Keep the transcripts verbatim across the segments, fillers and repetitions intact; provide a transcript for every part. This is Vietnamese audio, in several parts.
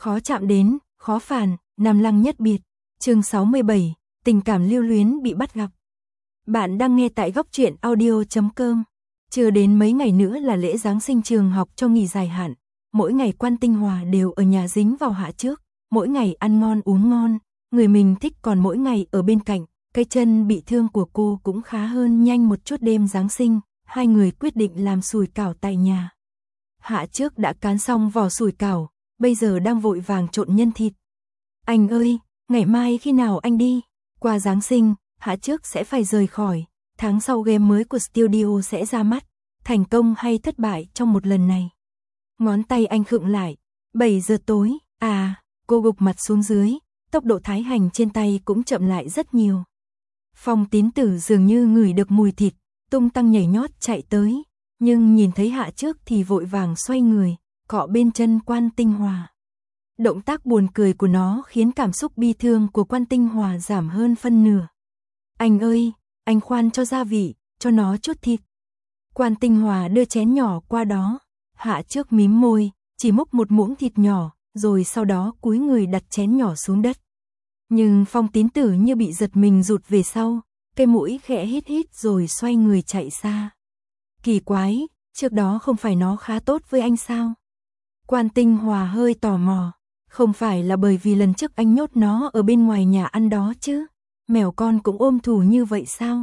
khó chạm đến, khó phản, Nam Lăng nhất biệt. Chương sáu mươi bảy, tình cảm lưu luyến bị bắt gặp. Bạn đang nghe tại góc truyện audio chấm com. Chưa đến mấy ngày nữa là lễ Giáng sinh, trường học cho nghỉ dài hạn. Mỗi ngày Quan Tinh Hòa đều ở nhà dính vào Hạ Trước, mỗi ngày ăn ngon uống ngon, người mình thích còn mỗi ngày ở bên cạnh. Cái chân bị thương của cô cũng khá hơn nhanh một chút. Đêm Giáng sinh, hai người quyết định làm sủi cảo tại nhà. Hạ Trước đã cán xong vỏ sủi cảo, bây giờ đang vội vàng trộn nhân thịt. Anh ơi, ngày mai khi nào anh đi? Qua Giáng sinh, Hạ Trước sẽ phải rời khỏi, tháng sau game mới của studio sẽ ra mắt, thành công hay thất bại trong một lần này. Ngón tay anh khựng lại, bảy giờ tối, à, cô gục mặt xuống dưới, tốc độ thái hành trên tay cũng chậm lại rất nhiều. Phong Tín Tử dường như ngửi được mùi thịt, tung tăng nhảy nhót chạy tới, nhưng nhìn thấy Hạ Trước thì vội vàng xoay người, cọ bên chân Quan Tinh Hòa. Động tác buồn cười của nó khiến cảm xúc bi thương của Quan Tinh Hòa giảm hơn phân nửa. Anh ơi, anh khoan cho gia vị, cho nó chút thịt. Quan Tinh Hòa đưa chén nhỏ qua đó, Hạ Trước mím môi, chỉ múc một muỗng thịt nhỏ, rồi sau đó cúi người đặt chén nhỏ xuống đất. Nhưng Phong Tín Tử như bị giật mình rụt về sau, cái mũi khẽ hít hít rồi xoay người chạy xa. Kỳ quái, trước đó không phải nó khá tốt với anh sao? Quan Tinh Hòa hơi tò mò, không phải là bởi vì lần trước anh nhốt nó ở bên ngoài nhà ăn đó chứ? Mèo con cũng ôm thù như vậy sao?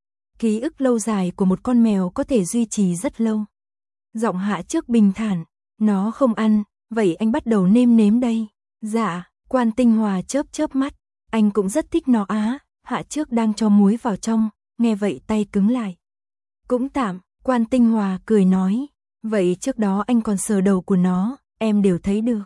Ký ức lâu dài của một con mèo có thể duy trì rất lâu. Giọng Hạ Trước bình thản, nó không ăn, vậy anh bắt đầu nêm nếm đây. Dạ, Quan Tinh Hòa chớp chớp mắt, anh cũng rất thích nó á. Hạ Trước đang cho muối vào trong, nghe vậy tay cứng lại. Cũng tạm, Quan Tinh Hòa cười nói, vậy trước đó anh còn sờ đầu của nó, em đều thấy được.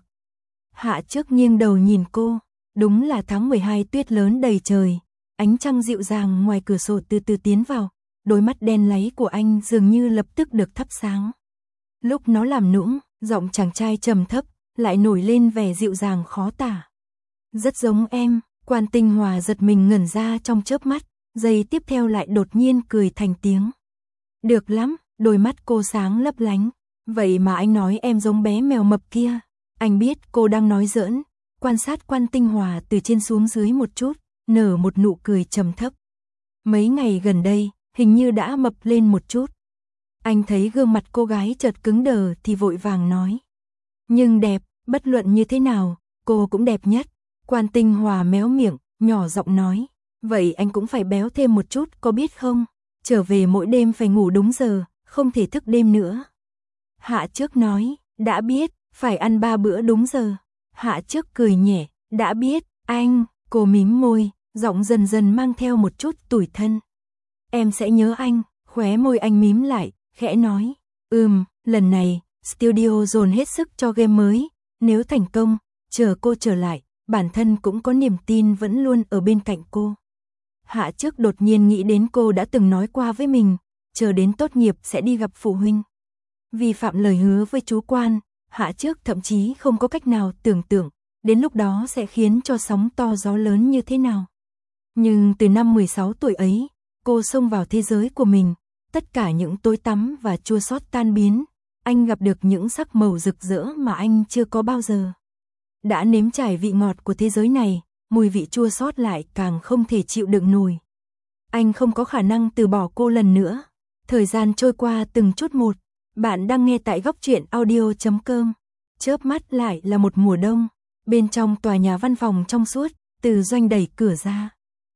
Hạ Trước nghiêng đầu nhìn cô, đúng là tháng mười hai, tuyết lớn đầy trời, ánh trăng dịu dàng ngoài cửa sổ từ từ tiến vào, đôi mắt đen láy của anh dường như lập tức được thắp sáng. Lúc nó làm nũng, giọng chàng trai trầm thấp, lại nổi lên vẻ dịu dàng khó tả. Rất giống em. Quan Tinh Hòa giật mình ngẩn ra trong chớp mắt, giây tiếp theo lại đột nhiên cười thành tiếng. Được lắm, đôi mắt cô sáng lấp lánh, vậy mà anh nói em giống bé mèo mập kia. Anh biết cô đang nói giỡn, quan sát Quan Tinh Hòa từ trên xuống dưới một chút, nở một nụ cười trầm thấp. Mấy ngày gần đây, hình như đã mập lên một chút. Anh thấy gương mặt cô gái chợt cứng đờ thì vội vàng nói. Nhưng đẹp, bất luận như thế nào, cô cũng đẹp nhất. Quan Tinh Hòa méo miệng, nhỏ giọng nói, vậy anh cũng phải béo thêm một chút có biết không? Trở về mỗi đêm phải ngủ đúng giờ, không thể thức đêm nữa. Hạ Trước nói, đã biết, phải ăn ba bữa đúng giờ. Hạ Trước cười nhẹ, đã biết, anh, cô mím môi, giọng dần dần mang theo một chút tủi thân. Em sẽ nhớ anh, khóe môi anh mím lại, khẽ nói, ừm, lần này, studio dồn hết sức cho game mới, nếu thành công, chờ cô trở lại. Bản thân cũng có niềm tin vẫn luôn ở bên cạnh cô. Hạ Trước đột nhiên nghĩ đến cô đã từng nói qua với mình, chờ đến tốt nghiệp sẽ đi gặp phụ huynh. Vi phạm lời hứa với chú Quan, Hạ Trước thậm chí không có cách nào tưởng tượng, đến lúc đó sẽ khiến cho sóng to gió lớn như thế nào. Nhưng từ năm mười sáu tuổi ấy, cô xông vào thế giới của mình, tất cả những tối tăm và chua xót tan biến, anh gặp được những sắc màu rực rỡ mà anh chưa có bao giờ. Đã nếm trải vị ngọt của thế giới này, mùi vị chua xót lại càng không thể chịu đựng nổi. Anh không có khả năng từ bỏ cô lần nữa. Thời gian trôi qua từng chút một, bạn đang nghe tại góc truyện audio chấm com. Chớp mắt lại là một mùa đông, bên trong tòa nhà văn phòng trong suốt, Từ Doanh đẩy cửa ra.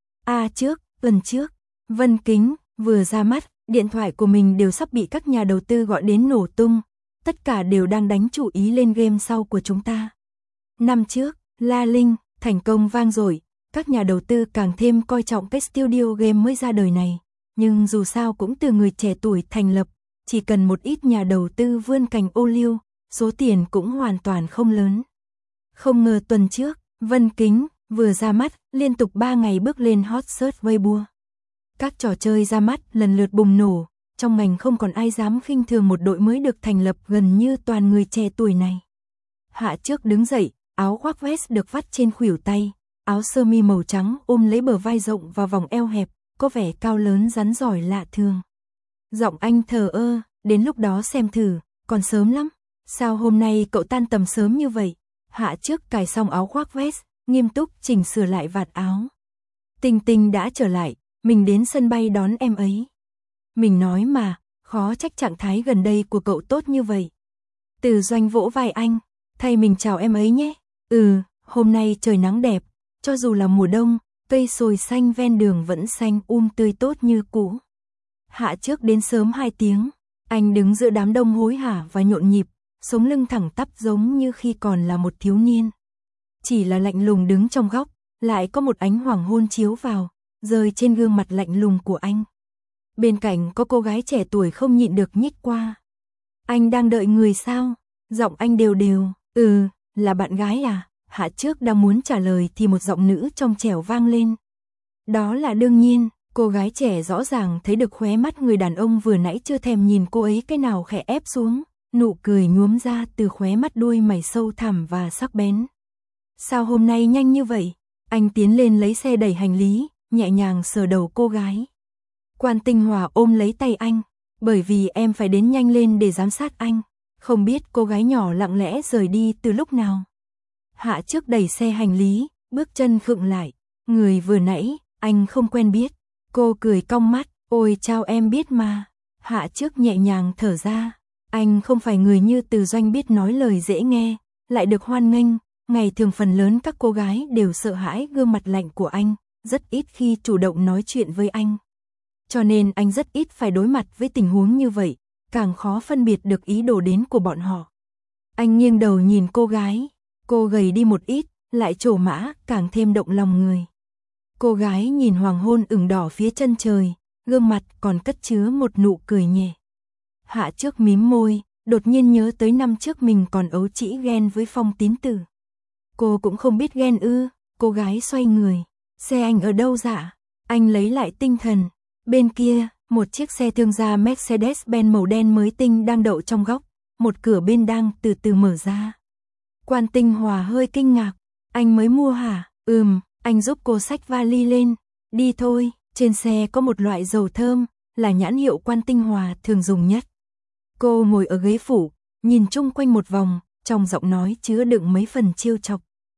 A trước, tuần trước, Vân Kính vừa ra mắt, điện thoại của mình đều sắp bị các nhà đầu tư gọi đến nổ tung, tất cả đều đang đánh chủ ý lên game sau của chúng ta. Năm trước, La Linh, thành công vang dội, các nhà đầu tư càng thêm coi trọng cái studio game mới ra đời này, nhưng dù sao cũng từ người trẻ tuổi thành lập, chỉ cần một ít nhà đầu tư vươn cành ô liu, số tiền cũng hoàn toàn không lớn. Không ngờ tuần trước, Vân Kính vừa ra mắt, liên tục ba ngày bước lên hot search Weibo. Các trò chơi ra mắt lần lượt bùng nổ, trong ngành không còn ai dám khinh thường một đội mới được thành lập gần như toàn người trẻ tuổi này. Hạ Trước đứng dậy, áo khoác vest được vắt trên khuỷu tay, áo sơ mi màu trắng ôm lấy bờ vai rộng và vòng eo hẹp, có vẻ cao lớn rắn giỏi lạ thường. Giọng anh thờ ơ, đến lúc đó xem thử, còn sớm lắm. Sao hôm nay cậu tan tầm sớm như vậy? Hạ trước cài xong áo khoác vest, nghiêm túc chỉnh sửa lại vạt áo. Tinh Tinh đã trở lại, mình đến sân bay đón em ấy. Mình nói mà, khó trách trạng thái gần đây của cậu tốt như vậy. Từ Doanh vỗ vai anh, thay mình chào em ấy nhé. Ừ, hôm nay trời nắng đẹp, cho dù là mùa đông, cây sồi xanh ven đường vẫn xanh um tươi tốt như cũ. Hạ trước đến sớm hai tiếng, anh đứng giữa đám đông hối hả và nhộn nhịp, sống lưng thẳng tắp giống như khi còn là một thiếu niên. Chỉ là lạnh lùng đứng trong góc, lại có một ánh hoàng hôn chiếu vào, rơi trên gương mặt lạnh lùng của anh. Bên cạnh có cô gái trẻ tuổi không nhịn được nhích qua. Anh đang đợi người sao? Giọng anh đều đều, ừ, là bạn gái à? Hạ trước đang muốn trả lời thì một giọng nữ trong trẻo vang lên. Đó là đương nhiên, cô gái trẻ rõ ràng thấy được khóe mắt người đàn ông vừa nãy chưa thèm nhìn cô ấy cái nào khẽ ép xuống, nụ cười nhuốm ra từ khóe mắt đuôi mày sâu thẳm và sắc bén. Sao hôm nay nhanh như vậy? Anh tiến lên lấy xe đẩy hành lý, nhẹ nhàng sờ đầu cô gái. Quan Tinh Hòa ôm lấy tay anh, bởi vì em phải đến nhanh lên để giám sát anh. Không biết cô gái nhỏ lặng lẽ rời đi từ lúc nào. Hạ trước đẩy xe hành lý, bước chân khựng lại. Người vừa nãy, anh không quen biết. Cô cười cong mắt, ôi chao em biết mà. Hạ trước nhẹ nhàng thở ra. Anh không phải người như Từ Doanh biết nói lời dễ nghe, lại được hoan nghênh. Ngày thường phần lớn các cô gái đều sợ hãi gương mặt lạnh của anh, rất ít khi chủ động nói chuyện với anh. Cho nên anh rất ít phải đối mặt với tình huống như vậy, càng khó phân biệt được ý đồ đến của bọn họ. Anh nghiêng đầu nhìn cô gái, cô gầy đi một ít, lại trổ mã, càng thêm động lòng người. Cô gái nhìn hoàng hôn ửng đỏ phía chân trời, gương mặt còn cất chứa một nụ cười nhẹ. Hạ trước mím môi, đột nhiên nhớ tới năm trước mình còn ấu trĩ ghen với Phong Tín Tử. Cô cũng không biết ghen ư? Cô gái xoay người. Xe anh ở đâu dạ? Anh lấy lại tinh thần. Bên kia, một chiếc xe thương gia Mercedes-Benz màu đen mới tinh đang đậu trong góc. Một cửa bên đang từ từ mở ra. Quan Tinh Hòa hơi kinh ngạc. Anh mới mua hả? Ừm, anh giúp cô xách vali lên. Đi thôi, trên xe có một loại dầu thơm, là nhãn hiệu Quan Tinh Hòa thường dùng nhất. Cô ngồi ở ghế phụ, nhìn chung quanh một vòng, trong giọng nói chứa đựng mấy phần trêu chọc.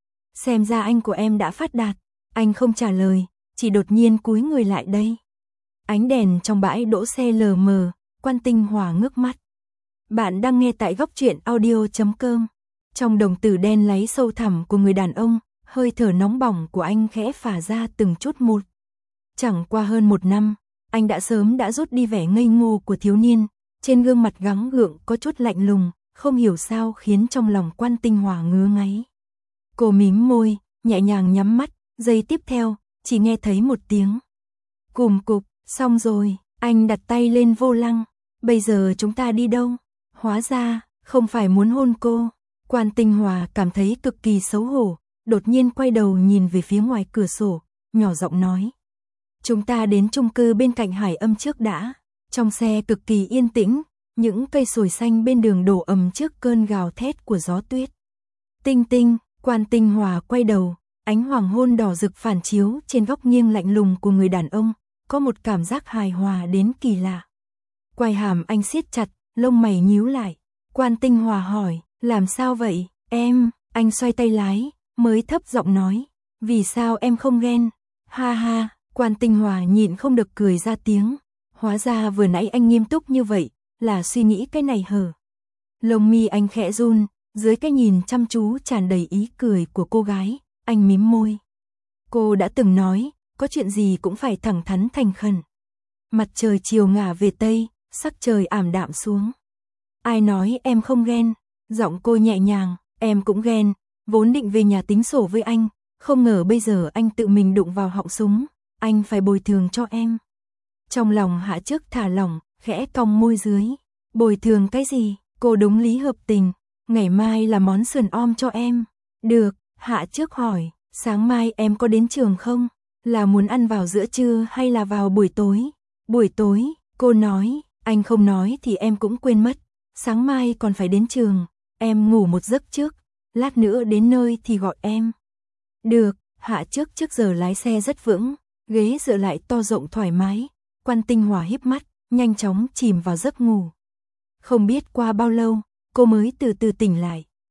Xem ra anh của em đã phát đạt. Anh không trả lời, chỉ đột nhiên cúi người lại đây. Ánh đèn trong bãi đỗ xe lờ mờ, Quan Tinh Hòa ngước mắt. Bạn đang nghe tại góc truyện audio chấm com. Trong đồng tử đen láy sâu thẳm của người đàn ông, hơi thở nóng bỏng của anh khẽ phả ra từng chút một. Chẳng qua hơn một năm, anh đã sớm đã rút đi vẻ ngây ngô của thiếu niên, trên gương mặt gắng gượng có chút lạnh lùng, không hiểu sao khiến trong lòng Quan Tinh Hòa ngứa ngáy. Cô mím môi, nhẹ nhàng nhắm mắt, giây tiếp theo, chỉ nghe thấy một tiếng. Cùm cục, xong rồi, anh đặt tay lên vô lăng. Bây giờ chúng ta đi đâu? Hóa ra, không phải muốn hôn cô. Quan Tinh Hòa cảm thấy cực kỳ xấu hổ, đột nhiên quay đầu nhìn về phía ngoài cửa sổ, nhỏ giọng nói. Chúng ta đến chung cư bên cạnh Hải Âm trước đã. Trong xe cực kỳ yên tĩnh, những cây sồi xanh bên đường đổ ầm trước cơn gào thét của gió tuyết. Tinh Tinh, Quan Tinh Hòa quay đầu, ánh hoàng hôn đỏ rực phản chiếu trên góc nghiêng lạnh lùng của người đàn ông, có một cảm giác hài hòa đến kỳ lạ. Quai hàm anh siết chặt, lông mày nhíu lại. Quan Tinh Hòa hỏi, làm sao vậy, em? Anh xoay tay lái, mới thấp giọng nói, vì sao em không ghen? Ha ha, Quan Tinh Hòa nhịn không được cười ra tiếng. Hóa ra vừa nãy anh nghiêm túc như vậy, là suy nghĩ cái này hở. Lông mi anh khẽ run, dưới cái nhìn chăm chú tràn đầy ý cười của cô gái, anh mím môi. Cô đã từng nói, có chuyện gì cũng phải thẳng thắn thành khẩn. Mặt trời chiều ngả về tây, sắc trời ảm đạm xuống. Ai nói em không ghen? Giọng cô nhẹ nhàng, em cũng ghen, vốn định về nhà tính sổ với anh, không ngờ bây giờ anh tự mình đụng vào họng súng, anh phải bồi thường cho em. Trong lòng Hạ trước thả lỏng, khẽ cong môi dưới. Bồi thường cái gì? Cô đúng lý hợp tình. Ngày mai là món sườn om cho em. Được, Hạ trước hỏi, sáng mai em có đến trường không? Là muốn ăn vào giữa trưa hay là vào buổi tối? Buổi tối, cô nói, anh không nói thì em cũng quên mất. Sáng mai còn phải đến trường, em ngủ một giấc trước, lát nữa đến nơi thì gọi em. Được, Hạ trước trước giờ lái xe rất vững, ghế dựa lại to rộng thoải mái. Quan Tinh Hòa híp mắt, nhanh chóng chìm vào giấc ngủ. Không biết qua bao lâu, cô mới từ từ tỉnh lại.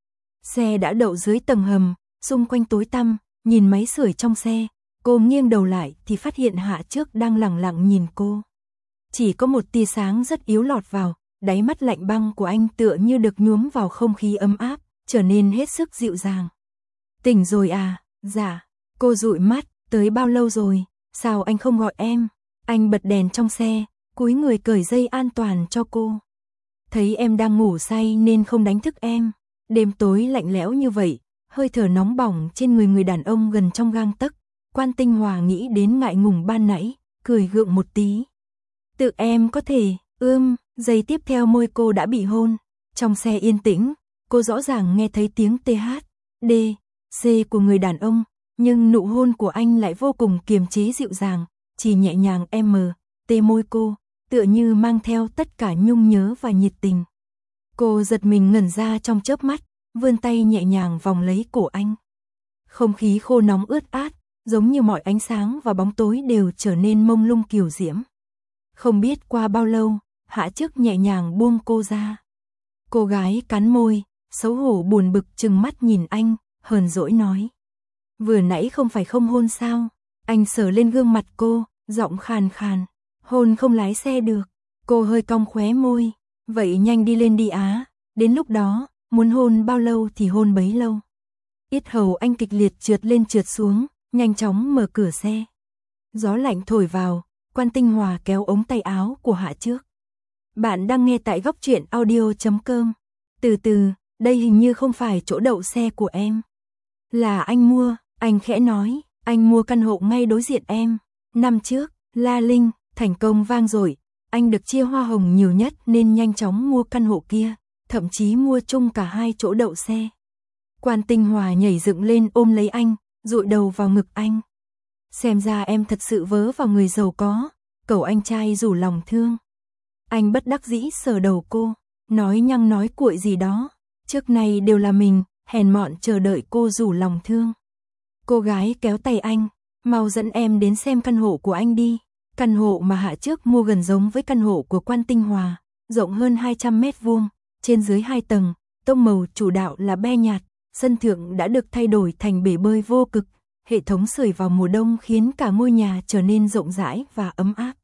Xe đã đậu dưới tầng hầm, xung quanh tối tăm, nhìn máy sưởi trong xe, cô nghiêng đầu lại thì phát hiện Hạ Trước đang lẳng lặng nhìn cô. Chỉ có một tia sáng rất yếu lọt vào, đáy mắt lạnh băng của anh tựa như được nhuốm vào không khí ấm áp, trở nên hết sức dịu dàng. Tỉnh rồi à? Dạ. Cô dụi mắt, tới bao lâu rồi? Sao anh không gọi em? Anh bật đèn trong xe, cúi người cởi dây an toàn cho cô. Thấy em đang ngủ say nên không đánh thức em. Đêm tối lạnh lẽo như vậy, hơi thở nóng bỏng trên người người đàn ông gần trong gang tấc. Quan Tinh Hòa nghĩ đến ngại ngùng ban nãy, cười gượng một tí. Tự em có thể, ưm, giây tiếp theo môi cô đã bị hôn. Trong xe yên tĩnh, cô rõ ràng nghe thấy tiếng tê hát, đê, xê của người đàn ông, nhưng nụ hôn của anh lại vô cùng kiềm chế dịu dàng, chỉ nhẹ nhàng em tê môi cô, tựa như mang theo tất cả nhung nhớ và nhiệt tình. Cô giật mình ngẩn ra trong chớp mắt, vươn tay nhẹ nhàng vòng lấy cổ anh. Không khí khô nóng ướt át, giống như mọi ánh sáng và bóng tối đều trở nên mông lung kiều diễm. Không biết qua bao lâu, Hạ Trước nhẹ nhàng buông cô ra. Cô gái cắn môi, xấu hổ buồn bực trừng mắt nhìn anh, hờn dỗi nói. Vừa nãy không phải không hôn sao? Anh sờ lên gương mặt cô, giọng khàn khàn. Hôn không lái xe được. Cô hơi cong khóe môi. Vậy nhanh đi lên đi á. Đến lúc đó, muốn hôn bao lâu thì hôn bấy lâu. Yết hầu anh kịch liệt trượt lên trượt xuống, nhanh chóng mở cửa xe. Gió lạnh thổi vào, Quan Tinh Hòa kéo ống tay áo của Hạ Trước. Bạn đang nghe tại góc truyện audio chấm com. Từ từ, đây hình như không phải chỗ đậu xe của em. Là anh mua, anh khẽ nói, anh mua căn hộ ngay đối diện em. Năm trước, La Linh, thành công vang dội, anh được chia hoa hồng nhiều nhất nên nhanh chóng mua căn hộ kia, thậm chí mua chung cả hai chỗ đậu xe. Quan Tinh Hòa nhảy dựng lên ôm lấy anh, dụi đầu vào ngực anh. Xem ra em thật sự vớ vào người giàu có, cậu anh trai rủ lòng thương. Anh bất đắc dĩ sờ đầu cô, nói nhăng nói cuội gì đó, trước này đều là mình, hèn mọn chờ đợi cô rủ lòng thương. Cô gái kéo tay anh, mau dẫn em đến xem căn hộ của anh đi. Căn hộ mà Hạ Trước mua gần giống với căn hộ của Quan Tinh Hòa, rộng hơn hai trăm mét vuông, trên dưới hai tầng, tông màu chủ đạo là be nhạt, sân thượng đã được thay đổi thành bể bơi vô cực, hệ thống sưởi vào mùa đông khiến cả ngôi nhà trở nên rộng rãi và ấm áp.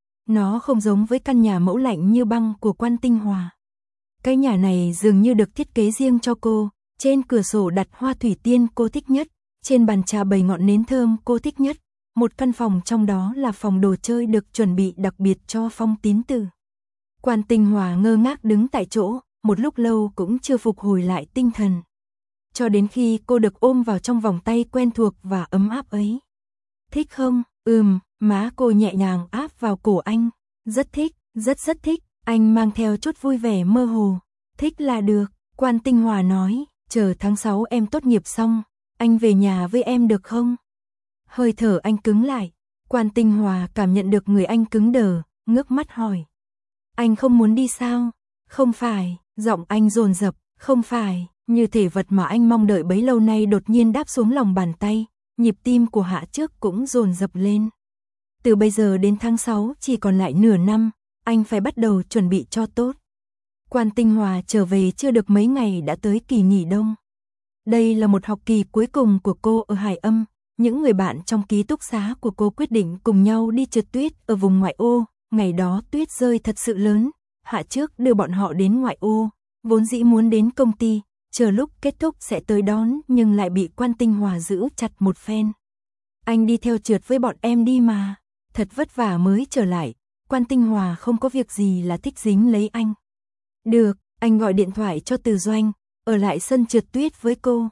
Nó không giống với căn nhà mẫu lạnh như băng của Quan Tinh Hòa. Cái nhà này dường như được thiết kế riêng cho cô, trên cửa sổ đặt hoa thủy tiên cô thích nhất, trên bàn trà bày ngọn nến thơm cô thích nhất. Một căn phòng trong đó là phòng đồ chơi được chuẩn bị đặc biệt cho Phong Tín Tử. Quan Tinh Hòa ngơ ngác đứng tại chỗ, một lúc lâu cũng chưa phục hồi lại tinh thần. Cho đến khi cô được ôm vào trong vòng tay quen thuộc và ấm áp ấy. Thích không? Ừm, má cô nhẹ nhàng áp vào cổ anh. Rất thích, rất rất thích, anh mang theo chút vui vẻ mơ hồ. Thích là được, Quan Tinh Hòa nói, chờ tháng sáu em tốt nghiệp xong, anh về nhà với em được không? Hơi thở anh cứng lại, Quan Tinh Hòa cảm nhận được người anh cứng đờ, ngước mắt hỏi. Anh không muốn đi sao? Không phải, giọng anh dồn dập, không phải, như thể vật mà anh mong đợi bấy lâu nay đột nhiên đáp xuống lòng bàn tay, nhịp tim của Hạ Trước cũng dồn dập lên. Từ bây giờ đến tháng sáu chỉ còn lại nửa năm, anh phải bắt đầu chuẩn bị cho tốt. Quan Tinh Hòa trở về chưa được mấy ngày đã tới kỳ nghỉ đông. Đây là một học kỳ cuối cùng của cô ở Hải Âm. Những người bạn trong ký túc xá của cô quyết định cùng nhau đi trượt tuyết ở vùng ngoại ô, ngày đó tuyết rơi thật sự lớn, Hạ Trước đưa bọn họ đến ngoại ô, vốn dĩ muốn đến công ty, chờ lúc kết thúc sẽ tới đón nhưng lại bị Quan Tinh Hòa giữ chặt một phen. Anh đi theo trượt với bọn em đi mà, thật vất vả mới trở lại, Quan Tinh Hòa không có việc gì là thích dính lấy anh. Được, anh gọi điện thoại cho Từ Doanh, ở lại sân trượt tuyết với cô.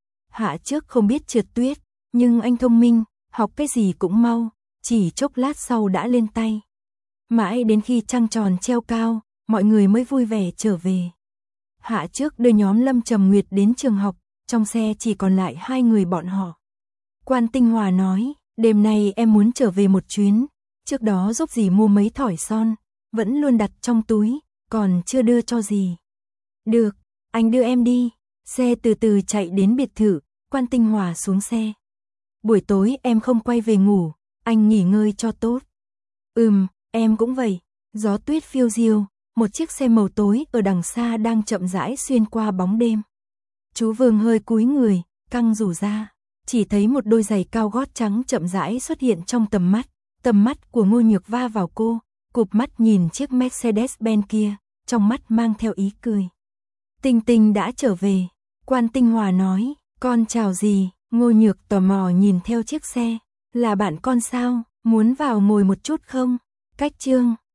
Hạ Trước không biết trượt tuyết, nhưng anh thông minh, học cái gì cũng mau, chỉ chốc lát sau đã lên tay. Mãi đến khi trăng tròn treo cao, mọi người mới vui vẻ trở về. Hạ Trước đưa nhóm Lâm Trầm Nguyệt đến trường học, trong xe chỉ còn lại hai người bọn họ. Quan Tinh Hòa nói, đêm nay em muốn trở về một chuyến, trước đó giúp dì mua mấy thỏi son, vẫn luôn đặt trong túi, còn chưa đưa cho dì. Được, anh đưa em đi. Xe từ từ chạy đến biệt thự, Quan Tinh Hòa xuống xe. Buổi tối em không quay về ngủ, anh nghỉ ngơi cho tốt. Ừm, em cũng vậy. Gió tuyết phiêu diêu, một chiếc xe màu tối ở đằng xa đang chậm rãi xuyên qua bóng đêm. Chú Vương hơi cúi người, căng rủ ra, chỉ thấy một đôi giày cao gót trắng chậm rãi xuất hiện trong tầm mắt. Tầm mắt của Ngô Nhược va vào cô, cụp mắt nhìn chiếc Mercedes-Benz kia, trong mắt mang theo ý cười. Tinh Tinh đã trở về, Quan Tinh Hòa nói, con chào gì? Ngô Nhược tò mò nhìn theo chiếc xe, là bạn con sao, muốn vào ngồi một chút không? Cách Trương